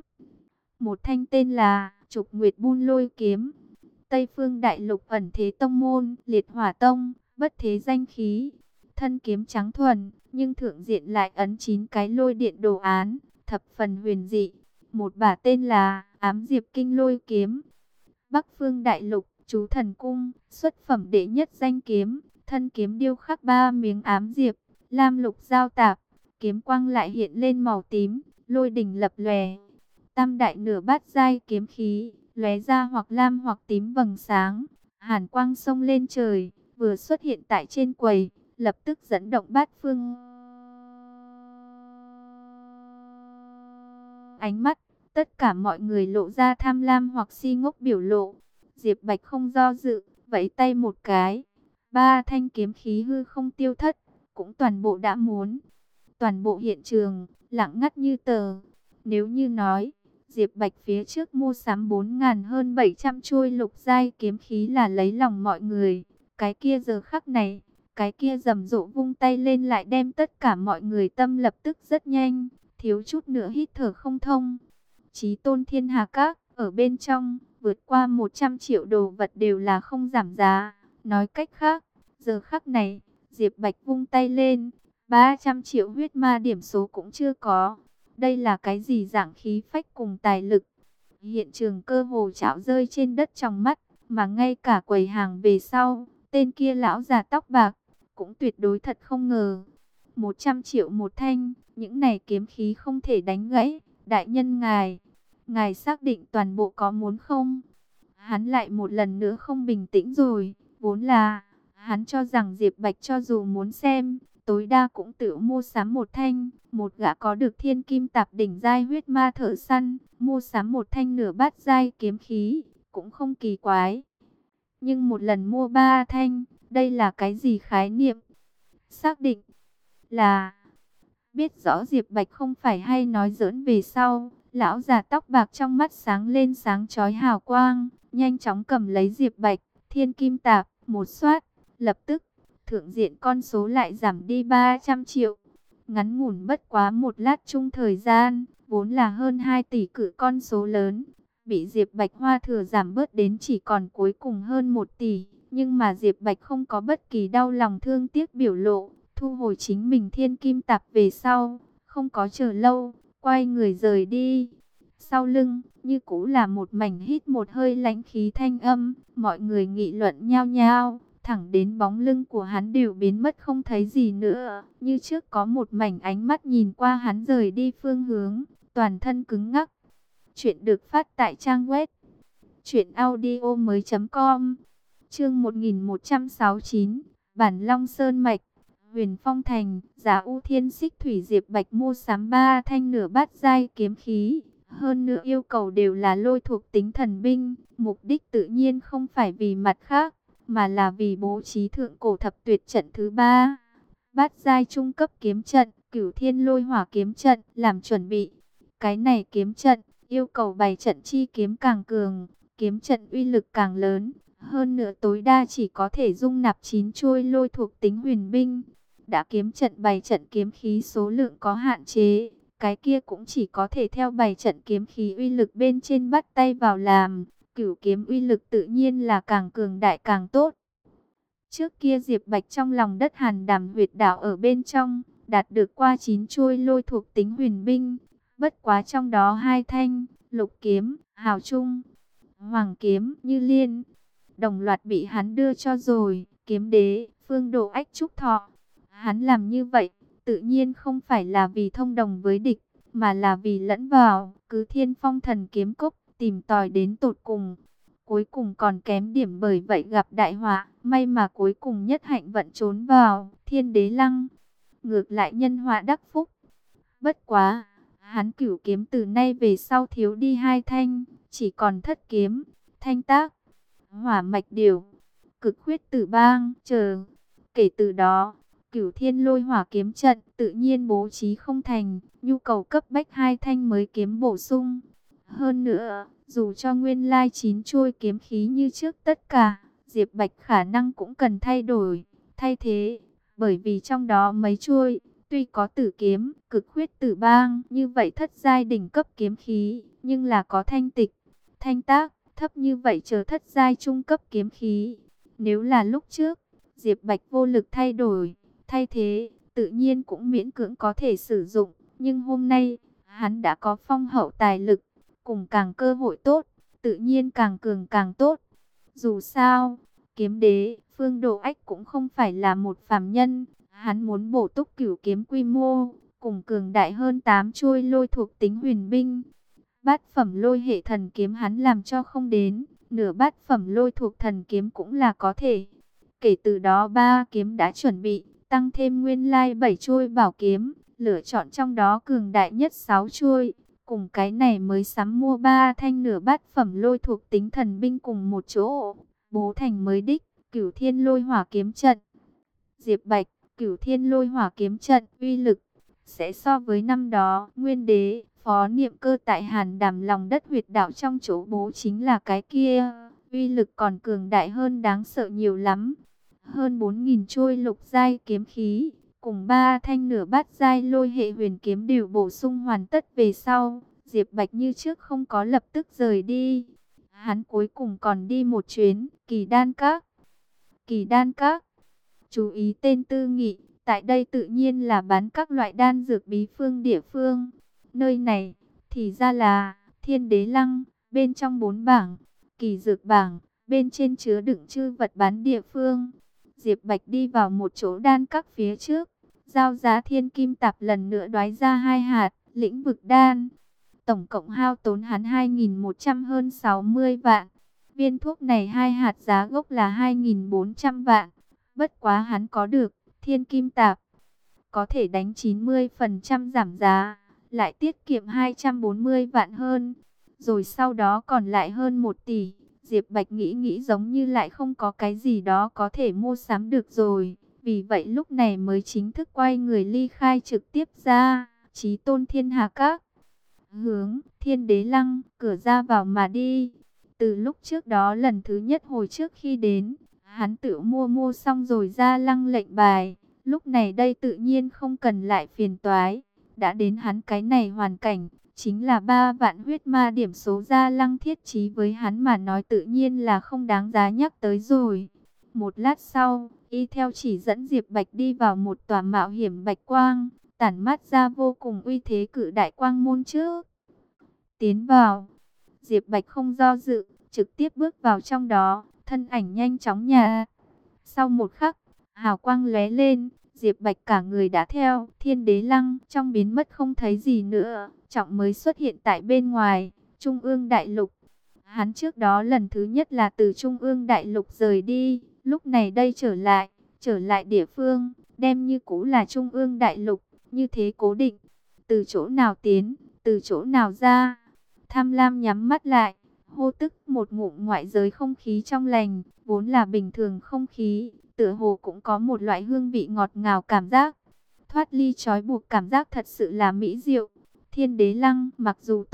Một thanh tên là Trục Nguyệt Bun Lôi kiếm, Tây Phương Đại Lục ẩn thế tông môn, Liệt Hỏa Tông, bất thế danh khí. Thân kiếm trắng thuần, nhưng thượng diện lại ấn 9 cái lôi điện đồ án, thập phần huyền dị. Một bả tên là Ám Diệp Kinh Lôi kiếm, Bắc Phương Đại Lục, Chú Thần Cung, xuất phẩm đệ nhất danh kiếm, thân kiếm điêu khắc 3 miếng ám diệp, lam lục giao tạp, kiếm quang lại hiện lên màu tím, lôi đỉnh lập lòe. Tam đại nửa bát giai kiếm khí, lóe ra hoặc lam hoặc tím vầng sáng, hàn quang xông lên trời, vừa xuất hiện tại trên quầy, lập tức dẫn động bát phương ánh mắt. Tất cả mọi người lộ ra tham lam hoặc si ngốc biểu lộ. Diệp Bạch không do dự, vẫy tay một cái, 3 thanh kiếm khí hư không tiêu thất, cũng toàn bộ đã muốn. Toàn bộ hiện trường lặng ngắt như tờ. Nếu như nói Diệp Bạch phía trước mua sắm 4.000 hơn 700 chuôi lục giai kiếm khí là lấy lòng mọi người, cái kia giờ khắc này, cái kia rầm rộ vung tay lên lại đem tất cả mọi người tâm lập tức rất nhanh, thiếu chút nữa hít thở không thông. Chí Tôn Thiên Hà Các ở bên trong, vượt qua 100 triệu đồ vật đều là không giảm giá. Nói cách khác, giờ khắc này, Diệp Bạch vung tay lên, 300 triệu huyết ma điểm số cũng chưa có. Đây là cái gì dạng khí phách cùng tài lực? Hiện trường cơ hồ chảo rơi trên đất trong mắt, mà ngay cả quầy hàng về sau, tên kia lão già tóc bạc, cũng tuyệt đối thật không ngờ. 100 triệu một thanh, những này kiếm khí không thể đánh gãy. Đại nhân ngài xác định toàn bộ có muốn không? Hắn lại một lần nữa không bình tĩnh rồi, vốn là, hắn cho rằng Diệp Bạch cho dù muốn xem, tối đa cũng tự mua sắm một thanh, một gã có được thiên kim tạp đỉnh giai huyết ma thợ săn, mua sắm một thanh nửa bát giai kiếm khí, cũng không kỳ quái. Nhưng một lần mua 3 thanh, đây là cái gì khái niệm? Xác định là biết rõ Diệp Bạch không phải hay nói giỡn về sau, lão già tóc bạc trong mắt sáng lên sáng chói hào quang, nhanh chóng cầm lấy Diệp Bạch, thiên kim tạp, một xoát, lập tức, thượng diện con số lại giảm đi 300 triệu. Ngắn ngủn bất quá một lát chung thời gian, vốn là hơn 2 tỷ cự con số lớn, bị Diệp Bạch hoa thừa giảm bớt đến chỉ còn cuối cùng hơn 1 tỷ. Nhưng mà Diệp Bạch không có bất kỳ đau lòng thương tiếc biểu lộ, thu hồi chính mình thiên kim tạp về sau, không có chờ lâu, quay người rời đi. Sau lưng, như cũ là một mảnh hít một hơi lãnh khí thanh âm, mọi người nghị luận nhao nhao, thẳng đến bóng lưng của hắn đều biến mất không thấy gì nữa. Như trước có một mảnh ánh mắt nhìn qua hắn rời đi phương hướng, toàn thân cứng ngắc. Chuyện được phát tại trang web truyệnaudiomoi.com. Chương 1169, Bản Long Sơn mạch, Huyền Phong thành, Giá U Thiên Xích Thủy. Diệp Bạch mua sắm 3 thanh nửa bát giai kiếm khí, hơn nữa yêu cầu đều là lôi thuộc tính thần binh, mục đích tự nhiên không phải vì mặt khác, mà là vì bố trí thượng cổ thập tuyệt trận thứ 3, bát giai trung cấp kiếm trận, Cửu Thiên Lôi Hỏa kiếm trận làm chuẩn bị. Cái này kiếm trận yêu cầu bày trận chi kiếm càng cường, kiếm trận uy lực càng lớn. Hơn nữa tối đa chỉ có thể dung nạp 9 chuôi lôi thuộc tính huyền binh. Đã kiếm trận bày trận kiếm khí số lượng có hạn chế, cái kia cũng chỉ có thể theo bày trận kiếm khí uy lực bên trên bắt tay vào làm. Cửu kiếm uy lực tự nhiên là càng cường đại càng tốt. Trước kia Diệp Bạch trong lòng đất Hàn Đàm huyệt đảo ở bên trong, đạt được qua 9 chuôi lôi thuộc tính huyền binh. Bất quá trong đó 2 thanh, lục kiếm, hào trung, hoàng kiếm, như liên, đồng loạt bị hắn đưa cho rồi. Kiếm đế, Phương Độ Ách Trúc Thọ. Hắn làm như vậy, tự nhiên không phải là vì thông đồng với địch, mà là vì lẫn vào, cứ Thiên Phong Thần Kiếm Cốc, tìm tòi đến tột cùng. Cuối cùng còn kém điểm bởi vậy gặp đại họa, may mà cuối cùng nhất hạnh vận trốn vào Thiên Đế Lăng. Ngược lại nhân họa đắc phúc. Bất quá, hắn cửu kiếm từ nay về sau thiếu đi 2 thanh, chỉ còn thất kiếm, thanh tác, hỏa mạch điều, cực huyết tử bang, chờ. Kể từ đó, Cửu Thiên Lôi Hỏa kiếm trận tự nhiên bố trí không thành, nhu cầu cấp bách 2 thanh mới kiếm bổ sung. Hơn nữa, dù cho nguyên lai 9 chuôi kiếm khí như trước tất cả, Diệp Bạch khả năng cũng cần thay đổi, thay thế, bởi vì trong đó mấy chuôi, tuy có tử kiếm, cực huyết tử bang, như vậy thất giai đỉnh cấp kiếm khí, nhưng là có thanh tịch, thanh tác, thấp như vậy chờ thất giai trung cấp kiếm khí. Nếu là lúc trước, Diệp Bạch vô lực thay đổi, thay thế, tự nhiên cũng miễn cưỡng có thể sử dụng, nhưng hôm nay, hắn đã có phong hậu tài lực, cùng càng cơ hội tốt, tự nhiên càng cường càng tốt. Dù sao, kiếm đế, Phương Độ Ách cũng không phải là một phàm nhân, hắn muốn bổ túc cửu kiếm quy mô, cùng cường đại hơn 8 chuôi lôi thuộc tính huyền binh. Bát phẩm lôi hệ thần kiếm hắn làm cho không đến, nửa bát phẩm lôi thuộc thần kiếm cũng là có thể. Kể từ đó 3 kiếm đã chuẩn bị, tăng thêm nguyên lai 7 chuôi bảo kiếm, lựa chọn trong đó cường đại nhất 6 chuôi. Cùng cái này mới sắm mua 3 thanh nửa bát phẩm lôi thuộc tính thần binh cùng một chỗ, bố thành mới đích, Cửu Thiên Lôi Hỏa kiếm trận. Diệp Bạch, Cửu Thiên Lôi Hỏa kiếm trận uy lực sẽ so với năm đó Nguyên Đế, Phó Niệm Cơ tại Hàn Đàm lòng đất huyệt đảo trong chỗ bố chính là cái kia, uy lực còn cường đại hơn đáng sợ nhiều lắm. Hơn 4.000 trôi lục giai kiếm khí, cùng 3 thanh nửa bát giai lôi hệ huyền kiếm đều bổ sung hoàn tất về sau, Diệp Bạch như trước không có lập tức rời đi. Hắn cuối cùng còn đi một chuyến, Kỳ Đan Các. Kỳ Đan Các, chú ý tên tư nghị, tại đây tự nhiên là bán các loại đan dược bí phương địa phương. Nơi này, thì ra là Thiên Đế Lăng, bên trong 4 bảng, Kỳ Dược bảng, bên trên chứa đựng chư vật bán địa phương. Diệp Bạch đi vào một chỗ đan các phía trước, giao giá thiên kim tạp lần nữa đoái ra 2 hạt, lĩnh vực đan. Tổng cộng hao tốn hắn 2.100 hơn 60 vạn. Viên thuốc này 2 hạt giá gốc là 2.400 vạn. Bất quá hắn có được thiên kim tạp, có thể đánh 90% giảm giá, lại tiết kiệm 240 vạn hơn. Rồi sau đó còn lại hơn 1 tỷ. Diệp Bạch nghĩ giống như lại không có cái gì đó có thể mua sắm được rồi. Vì vậy lúc này mới chính thức quay người ly khai trực tiếp ra Chí Tôn Thiên Hà Các, hướng Thiên Đế Lăng, cửa ra vào mà đi. Từ lúc trước đó lần thứ nhất hồi trước khi đến, hắn tự mua xong rồi ra lăng lệnh bài. Lúc này đây tự nhiên không cần lại phiền toái. Đã đến hắn cái này hoàn cảnh, chính là 3 vạn huyết ma điểm số ra lăng thiết chí với hắn mà nói tự nhiên là không đáng giá nhắc tới rồi. Một lát sau, y theo chỉ dẫn Diệp Bạch đi vào một tòa mạo hiểm bạch quang, tản mát ra vô cùng uy thế cự đại quang môn trước. Tiến vào, Diệp Bạch không do dự, trực tiếp bước vào trong đó, thân ảnh nhanh chóng nhà. Sau một khắc, hào quang lóe lên, Diệp Bạch cả người đã theo Thiên Đế Lăng trong biến mất không thấy gì nữa, trọng mới xuất hiện tại bên ngoài, Trung ương Đại Lục. Hắn trước đó lần thứ nhất là từ Trung ương Đại Lục rời đi, lúc này đây trở lại địa phương, đem như cũ là Trung ương Đại Lục, như thế cố định, từ chỗ nào tiến, từ chỗ nào ra. Tham Lam nhắm mắt lại, hô tức một ngụm ngoại giới không khí trong lành, vốn là bình thường không khí, tựa hồ cũng có một loại hương vị ngọt ngào cảm giác. Thoát ly trói buộc cảm giác thật sự là mỹ diệu. Thiên Đế Lăng mặc dù tốt,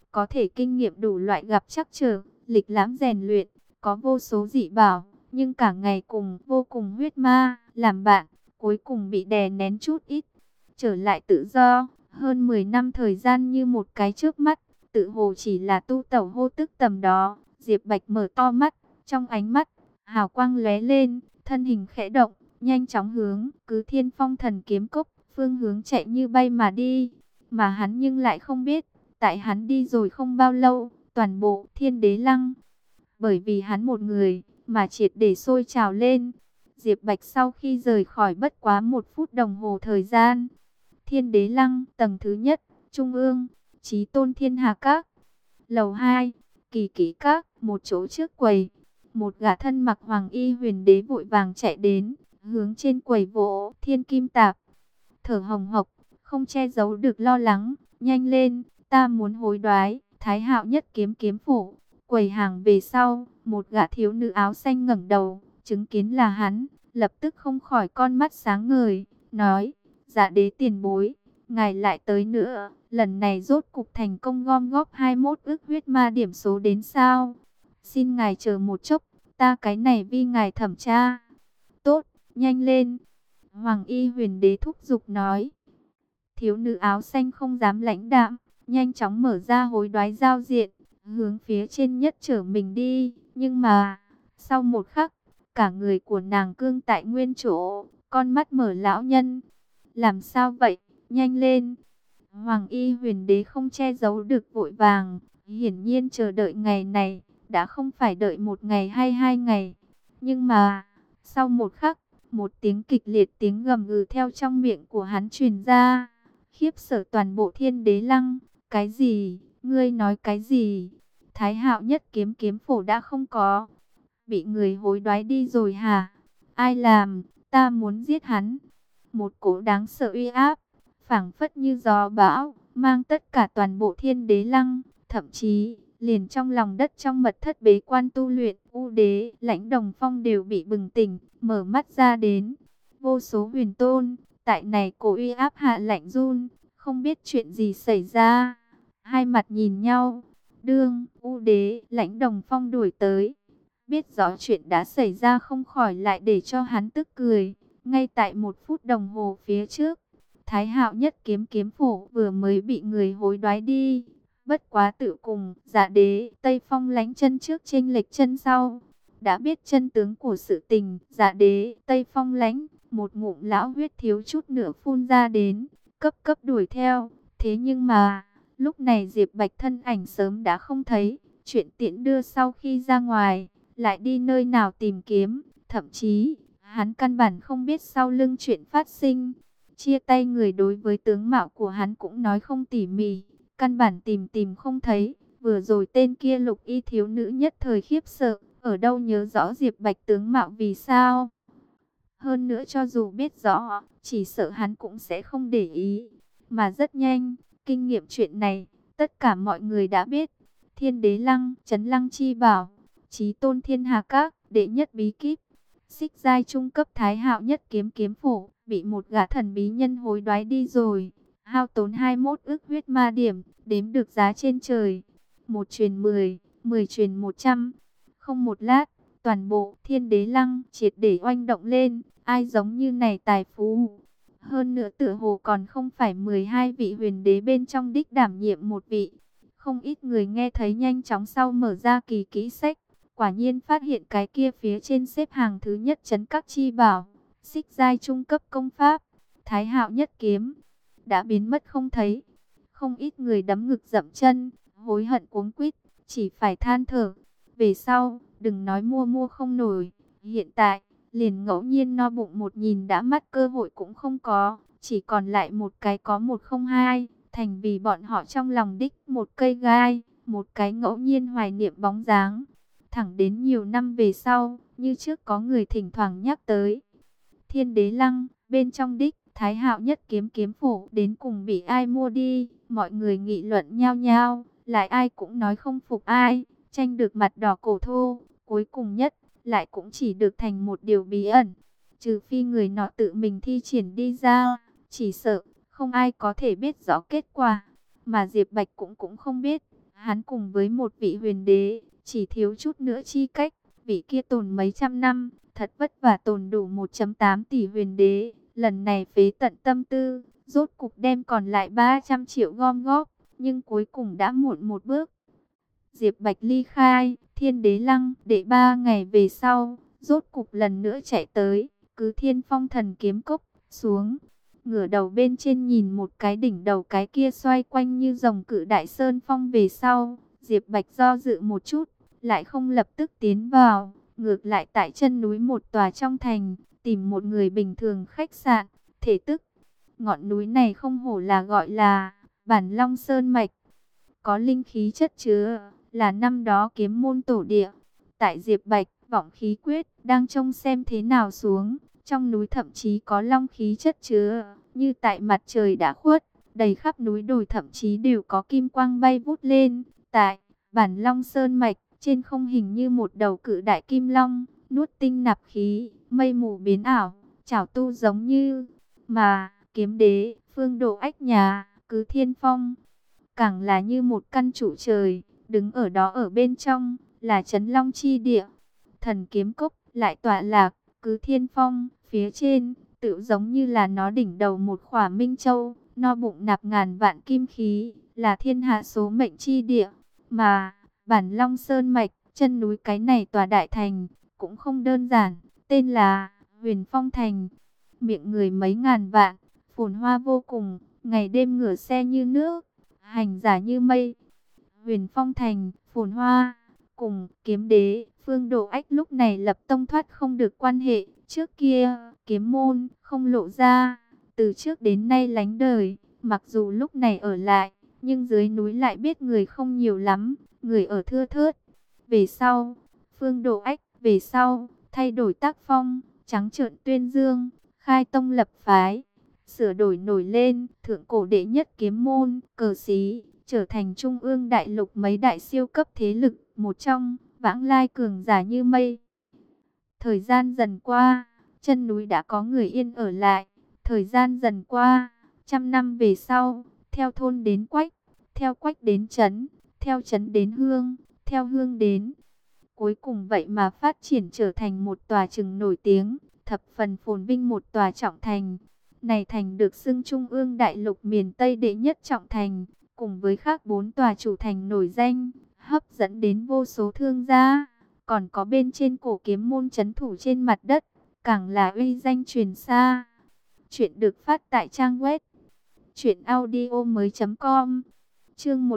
có thể kinh nghiệm đủ loại gặp trắc trở, lịch lãm rèn luyện, có vô số dị bảo, nhưng cả ngày cùng vô cùng huyết ma làm bạn, cuối cùng bị đè nén chút ít, trở lại tự do. Hơn 10 năm thời gian như một cái chớp mắt, tự hồ chỉ là tu tẩu hô tức tầm đó. Diệp Bạch mở to mắt, trong ánh mắt hào quang lóe lên, thân hình khẽ động, nhanh chóng hướng Cứ Thiên Phong Thần Kiếm Cốc phương hướng chạy như bay mà đi. Mà hắn nhưng lại không biết, tại hắn đi rồi không bao lâu, toàn bộ Thiên Đế Lăng bởi vì hắn một người mà triệt để sôi trào lên. Diệp Bạch sau khi rời khỏi bất quá 1 phút đồng hồ thời gian, Thiên Đế Lăng tầng thứ nhất, trung ương, Chí Tôn Thiên Hà Các, lầu 2, Kỳ Ký Các, một chỗ trước quầy, một gã thân mặc hoàng y huyền đế vội vàng chạy đến, hướng trên quầy vỗ thiên kim tạp, thở hồng hộc, không che giấu được lo lắng. Nhanh lên, ta muốn hối đoái Thái Hạo Nhất Kiếm kiếm phủ. Quầy hàng về sau, một gã thiếu nữ áo xanh ngẩng đầu, chứng kiến là hắn, lập tức không khỏi con mắt sáng ngời, nói: Dạ đế tiền bối, ngài lại tới nữa, lần này rốt cục thành công gom góp 21 ức huyết ma điểm số đến sao? Xin ngài chờ một chốc, ta cái này vì ngài thẩm tra. Tốt, nhanh lên. Hoàng y huyền đế thúc giục nói. Thiếu nữ áo xanh không dám lãnh đạm, nhanh chóng mở ra hối đoái giao diện, hướng phía trên nhất trở mình đi. Nhưng mà, sau một khắc, cả người của nàng cương tại nguyên chỗ, con mắt mở lão nhân. Làm sao vậy? Nhanh lên. Hoàng y huyền đế không che giấu được vội vàng, hiển nhiên chờ đợi ngày này, đã không phải đợi 1 ngày hay 2 ngày. Nhưng mà, sau một khắc, một tiếng kịch liệt tiếng gầm gừ theo trong miệng của hắn truyền ra, khiếp sợ toàn bộ Thiên Đế Lăng. Cái gì? Ngươi nói cái gì? Thái Hạo Nhất Kiếm kiếm phổ đã không có, bị người hối đoái đi rồi hả? Ai làm? Ta muốn giết hắn. Một cỗ đáng sợ uy áp, phảng phất như gió bão, mang tất cả toàn bộ Thiên Đế Lăng, thậm chí liền trong lòng đất trong mật thất bế quan tu luyện, U Đế, Lãnh Đồng Phong đều bị bừng tỉnh, mở mắt ra đến. Vô số huyền tôn, tại này cổ uy áp hạ lạnh run, không biết chuyện gì xảy ra. Hai mặt nhìn nhau, đương, U Đế, Lãnh Đồng Phong đuổi tới. Biết rõ chuyện đã xảy ra không khỏi lại để cho hắn tức cười. Ngay tại 1 phút đồng hồ phía trước, Thái Hạo Nhất Kiếm kiếm phủ vừa mới bị người hối đoái đi. Bất quá tự cùng, Dạ đế, Tây Phong lánh chân trước chênh lệch chân sau. Đã biết chân tướng của sự tình, Dạ đế, Tây Phong lánh, một ngụm lão huyết thiếu chút nữa phun ra đến, cấp cấp đuổi theo. Thế nhưng mà, lúc này Diệp Bạch thân ảnh sớm đã không thấy, chuyện tiễn đưa sau khi ra ngoài, lại đi nơi nào tìm kiếm, thậm chí hắn căn bản không biết sau lưng chuyện phát sinh. Chia tay người đối với tướng mạo của hắn cũng nói không tỉ mỉ, căn bản tìm không thấy. Vừa rồi tên kia lục y thiếu nữ nhất thời khiếp sợ, ở đâu nhớ rõ Diệp Bạch tướng mạo vì sao. Hơn nữa cho dù biết rõ, chỉ sợ hắn cũng sẽ không để ý. Mà rất nhanh, kinh nghiệm chuyện này, tất cả mọi người đã biết. Thiên Đế Lăng, Trấn Lăng Chi Bảo, Chí Tôn Thiên Hà Các, đệ nhất bí kíp, xích giai trung cấp Thái Hạo Nhất Kiếm kiếm phủ, bị một gã thần bí nhân hối đoái đi rồi. Hao tốn 21 ức huyết ma điểm, đếm được giá trên trời. 1 truyền 10, 10 truyền 100. Không một lát, toàn bộ Thiên Đế Lăng triệt để oanh động lên. Ai giống như này tài phú? Hơn nữa tựa hồ còn không phải 12 vị huyền đế bên trong đích đảm nhiệm một vị. Không ít người nghe thấy nhanh chóng sau mở ra kỳ kỹ sách. Quả nhiên phát hiện cái kia phía trên xếp hàng thứ nhất trấn các chi bảo, xích giai trung cấp công pháp, Thái Hạo Nhất Kiếm, đã biến mất không thấy. Không ít người đấm ngực dậm chân, hối hận cuống quýt, chỉ phải than thở. Về sau, đừng nói mua không nổi, hiện tại, liền ngẫu nhiên no bụng một nhìn đã mắt cơ hội cũng không có, chỉ còn lại một cái có 102, thành vì bọn họ trong lòng đích một cây gai, một cái ngẫu nhiên hoài niệm bóng dáng. Thẳng đến nhiều năm về sau, như trước có người thỉnh thoảng nhắc tới Thiên Đế Lăng, bên trong đích Thái Hạo Nhất Kiếm kiếm phủ đến cùng bị ai mua đi. Mọi người nghị luận nhao nhao, lại ai cũng nói không phục ai, tranh được mặt đỏ cổ thô. Cuối cùng nhất, lại cũng chỉ được thành một điều bí ẩn. Trừ phi người nọ tự mình thi triển đi ra, chỉ sợ không ai có thể biết rõ kết quả. Mà Diệp Bạch cũng không biết. Hắn cùng với một vị huyền đế, chỉ thiếu chút nữa chi cách, vị kia tồn mấy trăm năm, thật vất vả tồn đủ 1,8 tỷ huyền đế, lần này phế tận tâm tư, rốt cục đem còn lại 300 triệu gom góp, nhưng cuối cùng đã muộn một bước. Diệp Bạch ly khai Thiên Đế Lăng để 3 ngày về sau, rốt cục lần nữa chạy tới Cứ Thiên Phong Thần Kiếm Cốc, xuống ngửa đầu bên trên nhìn một cái đỉnh đầu cái kia xoay quanh như rồng cự đại sơn phong về sau, Diệp Bạch do dự một chút, lại không lập tức tiến vào, ngược lại tại chân núi một tòa trong thành, tìm một người bình thường khách sạn, thể tức. Ngọn núi này không hổ là gọi là Bản Long Sơn Mạch, có linh khí chất chứa, là năm đó kiếm môn tổ địa. Tại Diệp Bạch, vọng khí quyết đang trông xem thế nào xuống, trong núi thậm chí có long khí chất chứa, như tại mặt trời đã khuất, đầy khắp núi đồi thậm chí đều có kim quang bay vút lên. Tại Bản Long Sơn Mạch, trên không hình như một đầu cự đại kim long, nuốt tinh nạp khí, mây mù biến ảo, chảo tu giống như mà kiếm đế, Phương Độ Ách nhà, Cứ Thiên Phong, càng là như một căn trụ trời, đứng ở đó ở bên trong, là Trấn Long chi địa. Thần Kiếm Cốc lại tọa lạc Cứ Thiên Phong, phía trên, tự giống như là nó đỉnh đầu một khỏa minh châu, no bụng nạp ngàn vạn kim khí, là thiên hạ số mệnh chi địa. Mà, Bản Long Sơn Mạch, chân núi cái này tòa đại thành, cũng không đơn giản, tên là Huyền Phong Thành. Miệng người mấy ngàn vạn, phồn hoa vô cùng, ngày đêm ngửa xe như nước, hành giả như mây. Huyền Phong Thành, phồn hoa, cùng kiếm đế, Phương Độ Ách lúc này lập tông thoát không được quan hệ. Trước kia, kiếm môn, không lộ ra, từ trước đến nay lánh đời, mặc dù lúc này ở lại, nhưng dưới núi lại biết người không nhiều lắm, người ở thưa thớt. Về sau, Phương Độ Ách, về sau, thay đổi tác phong, trắng trợn tuyên dương, khai tông lập phái, sửa đổi nổi lên, thượng cổ đệ nhất kiếm môn, cờ xí, trở thành trung ương đại lục mấy đại siêu cấp thế lực, một trong, vãng lai cường giả như mây. Thời gian dần qua, chân núi đã có người yên ở lại, thời gian dần qua, trăm năm về sau, theo thôn đến quách, theo quách đến trấn, theo trấn đến hương, theo hương đến. Cuối cùng vậy mà phát triển trở thành một tòa trừng nổi tiếng, thập phần phồn vinh một tòa trọng thành. Này thành được xưng trung ương đại lục miền Tây đệ nhất trọng thành, cùng với khác 4 tòa chủ thành nổi danh, hấp dẫn đến vô số thương gia. Còn có bên trên cổ kiếm môn trấn thủ trên mặt đất, càng là uy danh truyền xa. Chuyện được phát tại trang web truyệnaudiomoi.com. Chương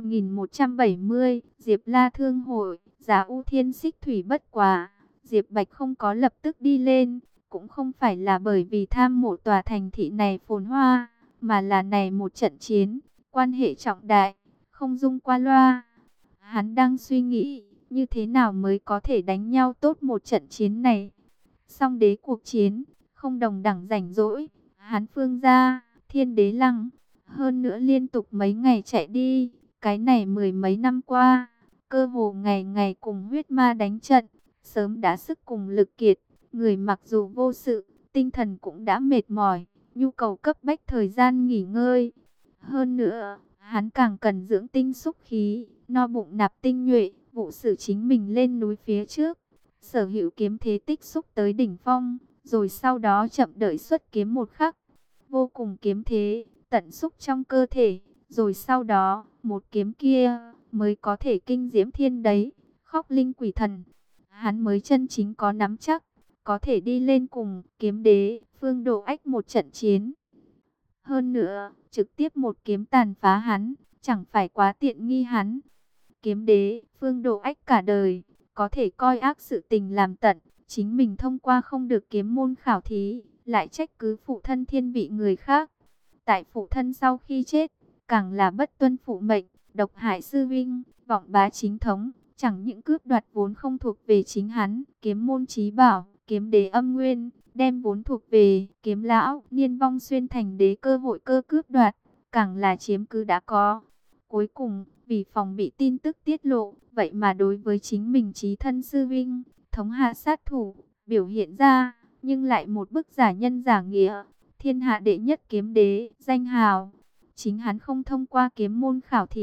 1170, Diệp La Thương Hội, Giá U Thiên Xích Thủy bất quá. Diệp Bạch không có lập tức đi lên, cũng không phải là bởi vì tham mộ tòa thành thị này phồn hoa, mà là này một trận chiến, quan hệ trọng đại, không dung qua loa. Hắn đang suy nghĩ, như thế nào mới có thể đánh nhau tốt một trận chiến này. Song đế cuộc chiến, không đồng đẳng rảnh rỗi, hắn Phương gia, Thiên Đế Lăng, hơn nữa liên tục mấy ngày chạy đi, cái này mười mấy năm qua, cơ hồ ngày ngày cùng huyết ma đánh trận, sớm đã sức cùng lực kiệt, người mặc dù vô sự, tinh thần cũng đã mệt mỏi, nhu cầu cấp bách thời gian nghỉ ngơi. Hơn nữa, hắn càng cần dưỡng tinh xúc khí, no bụng nạp tinh nhuệ, vụ xử chính mình lên núi phía trước, sở hữu kiếm thế tích xúc tới đỉnh phong, rồi sau đó chậm đợi xuất kiếm một khắc, vô cùng kiếm thế, tận xúc trong cơ thể, rồi sau đó, một kiếm kia, mới có thể kinh diễm thiên đấy, khóc linh quỷ thần. Hắn mới chân chính có nắm chắc, có thể đi lên cùng kiếm đế, Phương Độ Ách một trận chiến. Hơn nữa, trực tiếp một kiếm tàn phá hắn, chẳng phải quá tiện nghi hắn. Kiếm đế, Phương Độ Ách cả đời, có thể coi ác sự tình làm tận, chính mình thông qua không được kiếm môn khảo thí, lại trách cứ phụ thân thiên vị người khác. Tại phụ thân sau khi chết, càng là bất tuân phụ mệnh, độc hại sư vinh, vọng bá chính thống, chẳng những cướp đoạt vốn không thuộc về chính hắn, kiếm môn chí bảo, kiếm đế âm nguyên, đem vốn thuộc về kiếm lão, niên vong xuyên thành đế cơ hội cơ cướp đoạt, càng là chiếm cứ đã có. Cuối cùng, vì phòng bị tin tức tiết lộ, vậy mà đối với chính mình chí thân sư vinh, thống hạ sát thủ, biểu hiện ra, nhưng lại một bức giả nhân giả nghĩa, thiên hạ đệ nhất kiếm đế, danh hào. Chính hắn không thông qua kiếm môn khảo thí,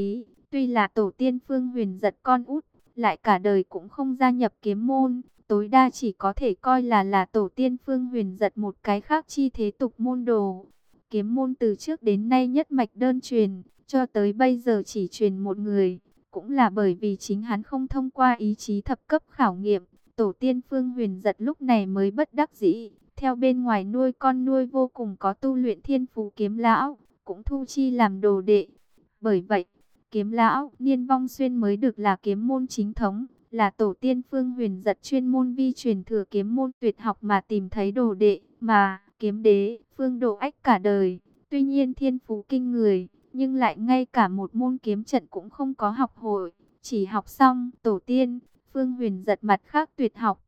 Tuy là tổ tiên Phương Huyền Giật con út, lại cả đời cũng không gia nhập kiếm môn, tối đa chỉ có thể coi là tổ tiên Phương Huyền Giật một cái khác chi thế tục môn đồ. Kiếm môn từ trước đến nay nhất mạch đơn truyền, cho tới bây giờ chỉ truyền một người, cũng là bởi vì chính hắn không thông qua ý chí thập cấp khảo nghiệm. Tổ tiên Phương Huyền Giật lúc này mới bất đắc dĩ, theo bên ngoài nuôi con nuôi vô cùng có tu luyện thiên phú Kiếm lão, cũng thu chi làm đồ đệ. Bởi vậy, Kiếm lão Niên Vong Xuyên mới được là kiếm môn chính thống, là tổ tiên Phương Huyền Giật chuyên môn vi truyền thừa kiếm môn tuyệt học mà tìm thấy đồ đệ, mà kiếm đế Phương Độ Ách cả đời, tuy nhiên thiên phú kinh người, nhưng lại ngay cả một môn kiếm trận cũng không có học hội, chỉ học xong tổ tiên Phương Huyền Giật mặt khác tuyệt học,